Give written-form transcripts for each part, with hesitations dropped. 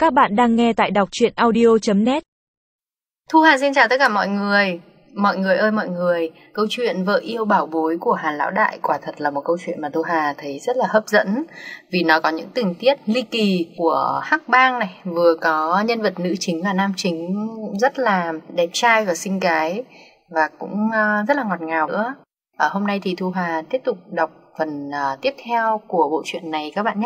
Các bạn đang nghe tại đọc truyện audio.net. Thu Hà xin chào tất cả mọi người. Mọi người ơi mọi người, câu chuyện Vợ yêu bảo bối của Hàn Lão Đại quả thật là một câu chuyện mà Thu Hà thấy rất là hấp dẫn. Vì nó có những tình tiết ly kỳ của Hắc Bang này, vừa có nhân vật nữ chính và nam chính rất là đẹp trai và xinh gái, và cũng rất là ngọt ngào nữa. Hôm nay thì Thu Hà tiếp tục đọc phần tiếp theo của bộ truyện này các bạn nhé.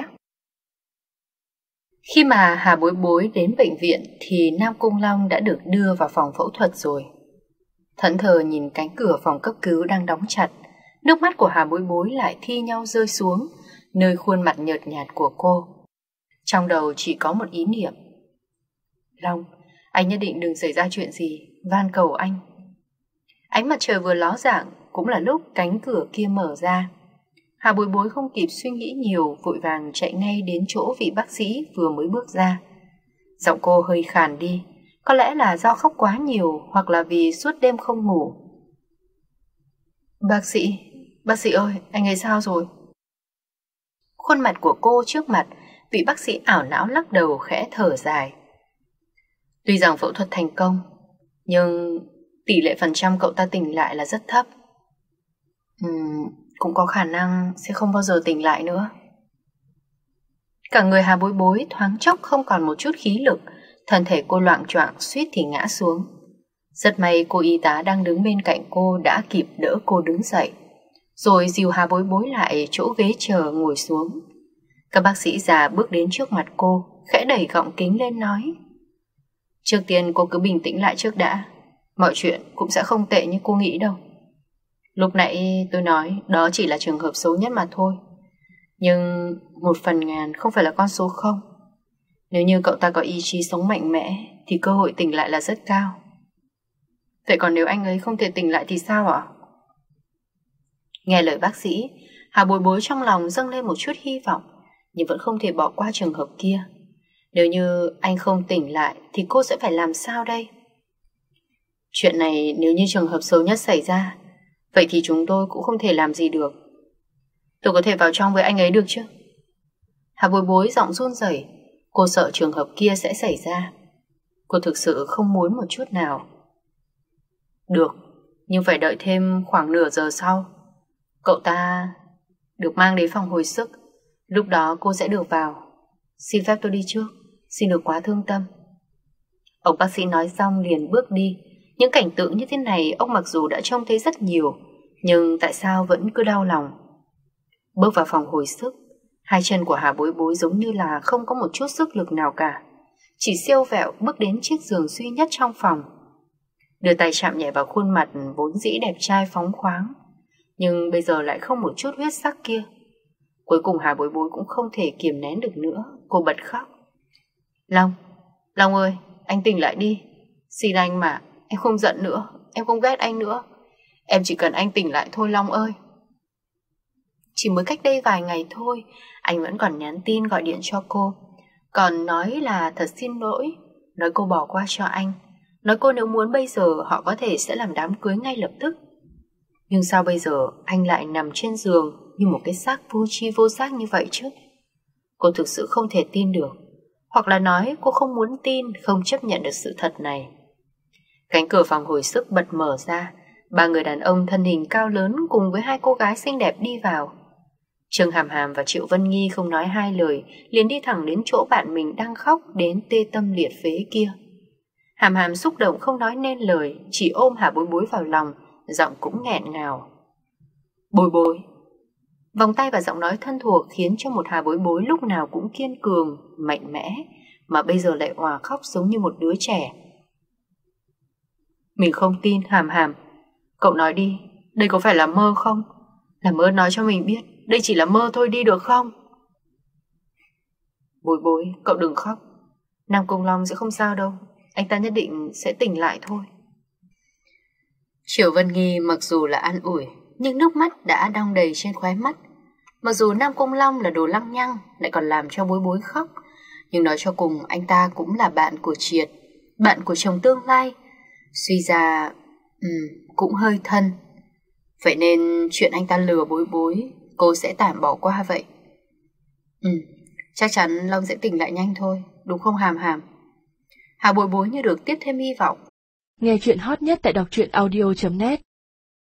Khi mà Hà Bối Bối đến bệnh viện thì Nam Cung Long đã được đưa vào phòng phẫu thuật rồi. Thẫn thờ nhìn cánh cửa phòng cấp cứu đang đóng chặt, nước mắt của Hà Bối Bối lại thi nhau rơi xuống nơi khuôn mặt nhợt nhạt của cô. Trong đầu chỉ có một ý niệm: Long, anh nhất định đừng xảy ra chuyện gì, van cầu anh. Ánh mặt trời vừa ló dạng, cũng là lúc cánh cửa kia mở ra. Hà Bối Bối không kịp suy nghĩ nhiều, vội vàng chạy ngay đến chỗ vị bác sĩ vừa mới bước ra. Giọng cô hơi khàn đi, có lẽ là do khóc quá nhiều hoặc là vì suốt đêm không ngủ. Bác sĩ ơi, anh ấy sao rồi? Khuôn mặt của cô trước mặt, vị bác sĩ ảo não lắc đầu khẽ thở dài. Tuy rằng phẫu thuật thành công, nhưng tỷ lệ phần trăm cậu ta tỉnh lại là rất thấp. Cũng có khả năng sẽ không bao giờ tỉnh lại nữa. Cả người Hà Bối Bối thoáng chốc không còn một chút khí lực, thân thể cô loạng choạng suýt thì ngã xuống. Rất may cô y tá đang đứng bên cạnh cô đã kịp đỡ cô đứng dậy, rồi dìu Hà Bối Bối lại chỗ ghế chờ ngồi xuống. Các bác sĩ già bước đến trước mặt cô, khẽ đẩy gọng kính lên nói: Trước tiên cô cứ bình tĩnh lại trước đã, mọi chuyện cũng sẽ không tệ như cô nghĩ đâu. Lúc nãy tôi nói đó chỉ là trường hợp xấu nhất mà thôi, nhưng 1/1000 không phải là con số không. Nếu như cậu ta có ý chí sống mạnh mẽ thì cơ hội tỉnh lại là rất cao. Vậy còn nếu anh ấy không thể tỉnh lại thì sao ạ? Nghe lời bác sĩ, Hà Bối Bối trong lòng dâng lên một chút hy vọng, nhưng vẫn không thể bỏ qua trường hợp kia. Nếu như anh không tỉnh lại thì cô sẽ phải làm sao đây? Chuyện này nếu như trường hợp xấu nhất xảy ra, vậy thì chúng tôi cũng không thể làm gì được. Tôi có thể vào trong với anh ấy được chứ? Hà Bối Bối giọng run rẩy. Cô sợ trường hợp kia sẽ xảy ra. Cô thực sự không muốn một chút nào. Được, nhưng phải đợi thêm khoảng nửa giờ sau. Cậu ta được mang đến phòng hồi sức. Lúc đó cô sẽ được vào. Xin phép tôi đi trước, xin được quá thương tâm. Ông bác sĩ nói xong liền bước đi. Những cảnh tượng như thế này ông mặc dù đã trông thấy rất nhiều, nhưng tại sao vẫn cứ đau lòng. Bước vào phòng hồi sức, hai chân của Hà Bối Bối giống như là không có một chút sức lực nào cả, chỉ siêu vẹo bước đến chiếc giường duy nhất trong phòng, đưa tay chạm nhẹ vào khuôn mặt vốn dĩ đẹp trai phóng khoáng, nhưng bây giờ lại không một chút huyết sắc kia. Cuối cùng Hà Bối Bối cũng không thể kiềm nén được nữa, cô bật khóc. Long ơi, anh tỉnh lại đi. Xin anh mà, em không giận nữa, em không ghét anh nữa. Em chỉ cần anh tỉnh lại thôi Long ơi. Chỉ mới cách đây vài ngày thôi, anh vẫn còn nhắn tin gọi điện cho cô, còn nói là thật xin lỗi, nói cô bỏ qua cho anh, nói cô nếu muốn bây giờ họ có thể sẽ làm đám cưới ngay lập tức. Nhưng sao bây giờ anh lại nằm trên giường như một cái xác vô tri vô giác như vậy chứ? Cô thực sự không thể tin được, hoặc là nói cô không muốn tin, không chấp nhận được sự thật này. Cánh cửa phòng hồi sức bật mở ra, ba người đàn ông thân hình cao lớn cùng với hai cô gái xinh đẹp đi vào. Trương Hàm Hàm và Triệu Vân Nghi không nói hai lời, liền đi thẳng đến chỗ bạn mình đang khóc đến tê tâm liệt phế kia. Hàm Hàm xúc động không nói nên lời, chỉ ôm Hà Bối Bối vào lòng, giọng cũng nghẹn ngào. Bối Bối. Vòng tay và giọng nói thân thuộc khiến cho một Hà Bối Bối lúc nào cũng kiên cường, mạnh mẽ, mà bây giờ lại òa khóc giống như một đứa trẻ. Mình không tin Hàm Hàm. Cậu nói đi, đây có phải là mơ không? Làm ơn nói cho mình biết đây chỉ là mơ thôi đi được không? Bối Bối, cậu đừng khóc. Nam Cung Long sẽ không sao đâu, anh ta nhất định sẽ tỉnh lại thôi. Triệu Vân Nghi mặc dù là an ủi, nhưng nước mắt đã đong đầy trên khóe mắt. Mặc dù Nam Cung Long là đồ lăng nhăng, lại còn làm cho Bối Bối khóc, nhưng nói cho cùng anh ta cũng là bạn của Triệt, bạn của chồng tương lai. Suy ra cũng hơi thân. Vậy nên chuyện anh ta lừa Bối Bối cô sẽ tạm bỏ qua vậy. Chắc chắn Long sẽ tỉnh lại nhanh thôi. đúng không Hàm Hàm? Hà Bối Bối như được tiếp thêm hy vọng. Nghe chuyện hot nhất tại đọc truyện audio.net